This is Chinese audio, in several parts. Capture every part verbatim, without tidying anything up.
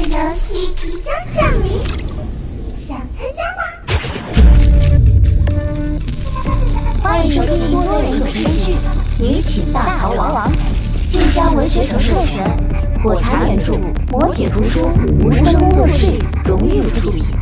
游戏即将降临，想参加吗？欢迎收听多人有声剧《女寝大逃亡》，晋江文学城授权，火柴原著，磨铁图书，无声工作室荣誉出品。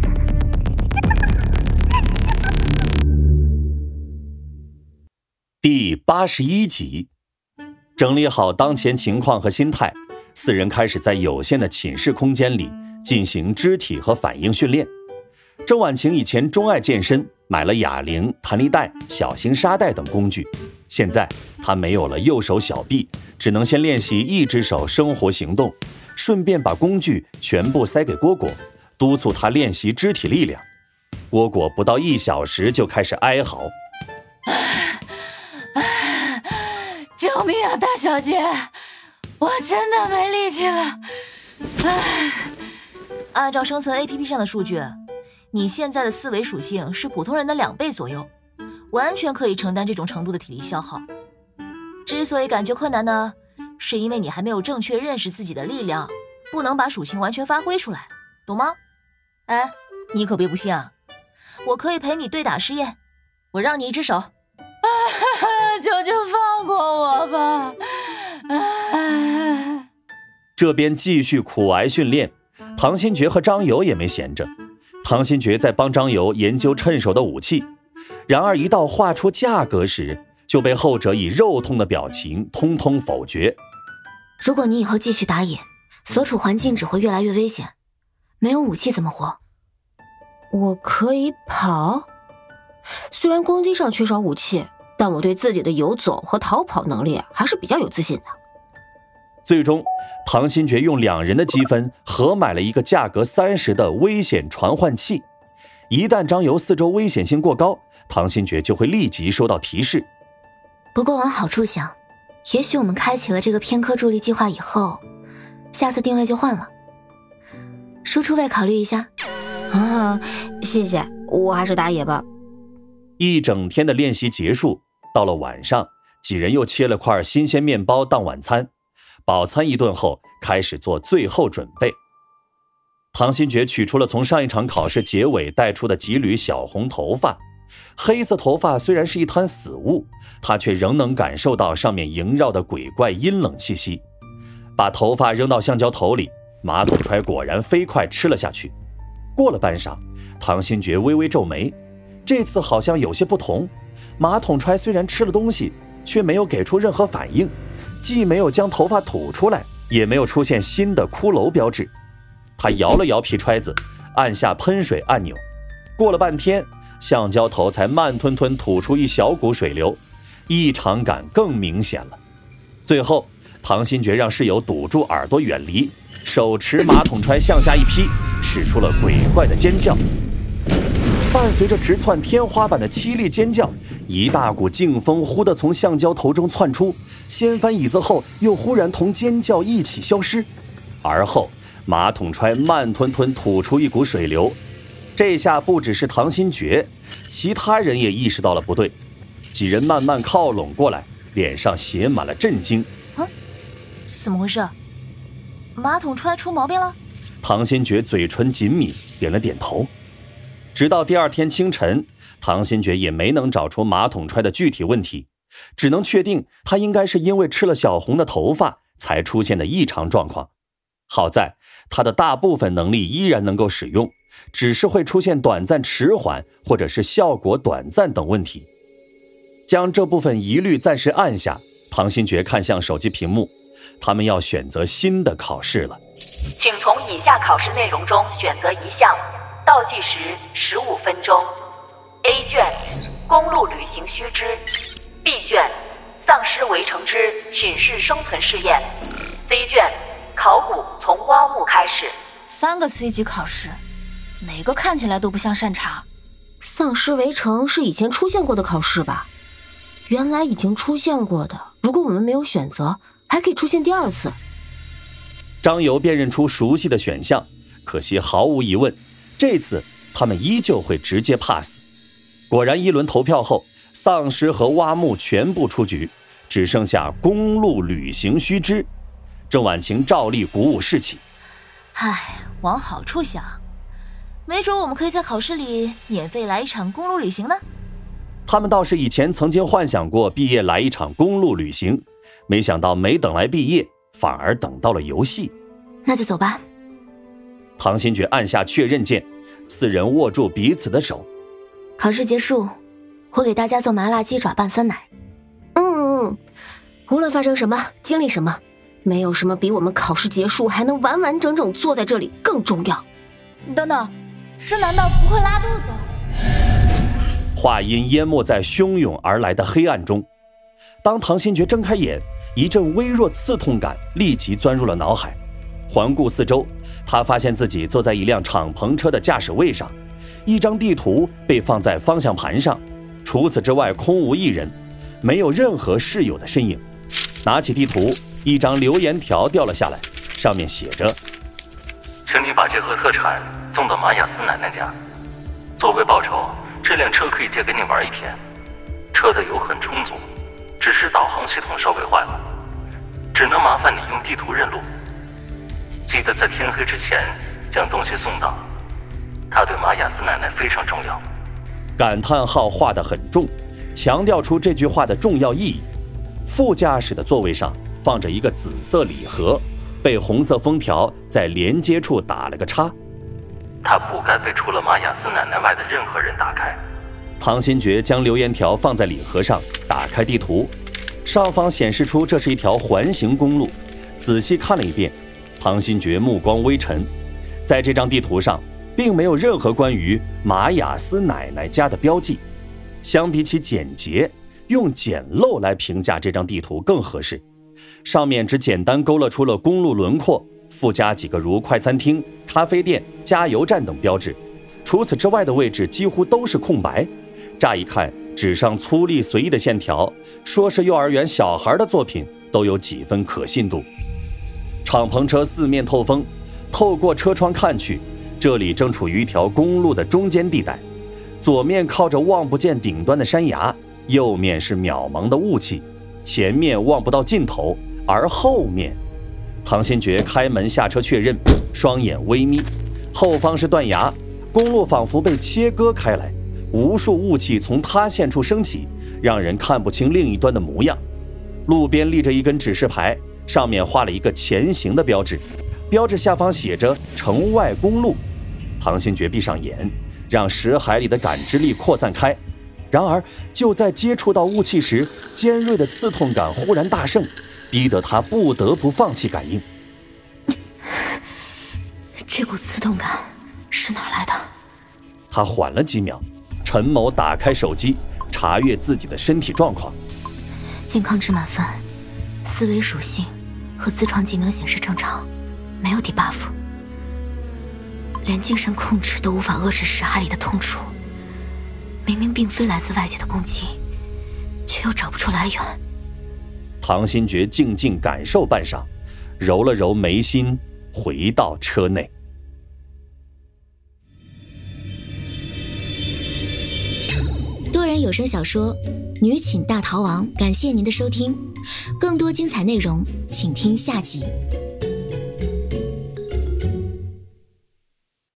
第八十一集，整理好当前情况和心态，四人开始在有限的寝室空间里进行肢体和反应训练。郑婉晴以前钟爱健身，买了哑铃、弹力带、小型沙袋等工具，现在她没有了右手小臂，只能先练习一只手生活行动，顺便把工具全部塞给蝈蝈，督促他练习肢体力量。蝈蝈不到一小时就开始哀嚎： 救命啊，大小姐，我真的没力气了。唉，按照生存 A P P 上的数据，你现在的思维属性是普通人的两倍左右，完全可以承担这种程度的体力消耗。之所以感觉困难呢，是因为你还没有正确认识自己的力量，不能把属性完全发挥出来，懂吗？哎，你可别不信啊，我可以陪你对打试验，我让你一只手。求求放过我吧！ 这边继续苦挨训练，唐新觉和张游也没闲着。唐新觉在帮张游研究趁手的武器，然而一到画出价格时，就被后者以肉痛的表情通通否决。 如果你以后继续打野，所处环境只会越来越危险，没有武器怎么活？ 我可以跑，虽然攻击上缺少武器，但我对自己的游走和逃跑能力还是比较有自信的。 最终，唐新觉用两人的积分合买了一个价格三十的危险传唤器。一旦张游四周危险性过高，唐新觉就会立即收到提示。 不过往好处想，也许我们开启了这个偏科助力计划以后，下次定位就换了。输出位考虑一下。 啊，谢谢，我还是打野吧。 一整天的练习结束，到了晚上，几人又切了块新鲜面包当晚餐。饱餐一顿后，开始做最后准备。唐新觉取出了从上一场考试结尾带出的几缕小红头发，黑色头发虽然是一滩死物，他却仍能感受到上面萦绕的鬼怪阴冷气息。把头发扔到橡胶头里，马桶揣果然飞快吃了下去。过了半晌，唐新觉微微皱眉，这次好像有些不同。马桶揣虽然吃了东西，却没有给出任何反应，既没有将头发吐出来，也没有出现新的骷髅标志。他摇了摇皮揣子，按下喷水按钮，过了半天，橡胶头才慢吞吞吐出一小股水流，异常感更明显了。最后，唐新觉让室友堵住耳朵远离，手持马桶揣向下一劈，使出了鬼怪的尖叫。伴随着直窜天花板的凄厉尖叫，一大股劲风忽地从橡胶头中窜出，掀翻椅子后又忽然同尖叫一起消失。而后马桶揣慢吞吞吐出一股水流，这下不只是唐新觉，其他人也意识到了不对。几人慢慢靠拢过来，脸上写满了震惊。 啊，怎么回事？马桶揣出毛病了？ 唐新觉嘴唇紧抿，点了点头。直到第二天清晨，唐新觉也没能找出马桶揣的具体问题，只能确定他应该是因为吃了小红的头发才出现的异常状况。好在他的大部分能力依然能够使用，只是会出现短暂迟缓或者是效果短暂等问题。将这部分疑虑暂时按下，唐新觉看向手机屏幕，他们要选择新的考试了。 请从以下考试内容中选择一项，倒计时十五分钟。 A 卷公路旅行须知， B 卷丧尸围城之寝室生存试验， C 卷考古从挖墓开始。 三个 C 级考试，哪个看起来都不像善茬。 丧尸围城是以前出现过的考试吧？原来已经出现过的，如果我们没有选择，还可以出现第二次。 张游辨认出熟悉的选项，可惜毫无疑问，这次他们依旧会直接 pass。果然一轮投票后，丧尸和挖墓全部出局，只剩下公路旅行须知。郑婉晴照例鼓舞士气。 唉，往好处想，没准我们可以在考试里免费来一场公路旅行呢。 他们倒是以前曾经幻想过毕业来一场公路旅行，没想到没等来毕业，反而等到了游戏。 那就走吧。 唐新觉按下确认键，四人握住彼此的手。 考试结束，我给大家做麻辣鸡爪拌酸奶。 嗯嗯，无论发生什么，经历什么，没有什么比我们考试结束还能完完整整坐在这里更重要。 你等等，这难道不会拉肚子？ 话音淹没在汹涌而来的黑暗中。当唐新觉睁开眼，一阵微弱刺痛感立即钻入了脑海。环顾四周，他发现自己坐在一辆敞篷车的驾驶位上，一张地图被放在方向盘上，除此之外空无一人，没有任何室友的身影。拿起地图，一张留言条掉了下来，上面写着： 请你把这盒特产送到马雅斯奶奶家，作为报酬，这辆车可以借给你玩一天。车的油很充足，只是导航系统稍微坏了，只能麻烦你用地图认路。记得在天黑之前将东西送到，它对马雅斯奶奶非常重要。 感叹号画得很重，强调出这句话的重要意义。副驾驶的座位上放着一个紫色礼盒，被红色封条在连接处打了个叉。 它不该被除了马雅斯奶奶外的任何人打开。 唐新觉将留言条放在礼盒上，打开地图，上方显示出这是一条环形公路。仔细看了一遍，唐新觉目光微沉，在这张地图上并没有任何关于马雅斯奶奶家的标记。相比起简洁，用简陋来评价这张地图更合适。上面只简单勾勒出了公路轮廓，附加几个如快餐厅、咖啡店、加油站等标志，除此之外的位置几乎都是空白。乍一看，纸上粗粝随意的线条，说是幼儿园小孩的作品都有几分可信度。敞篷车四面透风，透过车窗看去，这里正处于一条公路的中间地带，左面靠着望不见顶端的山崖，右面是渺茫的雾气，前面望不到尽头，而后面……唐新觉开门下车确认，双眼微眯，后方是断崖，公路仿佛被切割开来，无数雾气从塌陷处升起，让人看不清另一端的模样。路边立着一根指示牌，上面画了一个前行的标志，标志下方写着城外公路。唐新觉闭上眼，让识海里的感知力扩散开。然而就在接触到雾气时，尖锐的刺痛感忽然大盛，逼得他不得不放弃感应。 这股刺痛感是哪儿来的？ 他缓了几秒，陈某打开手机，查阅自己的身体状况。 健康值满分，思维属性和自创技能显示正常，没有 debuff， 连精神控制都无法遏制识海里的痛楚。明明并非来自外界的攻击，却又找不出来源。 唐新觉静静感受半晌，揉了揉眉心，回到车内。 多人有声小说《女寝大逃亡》，感谢您的收听，更多精彩内容请听下集。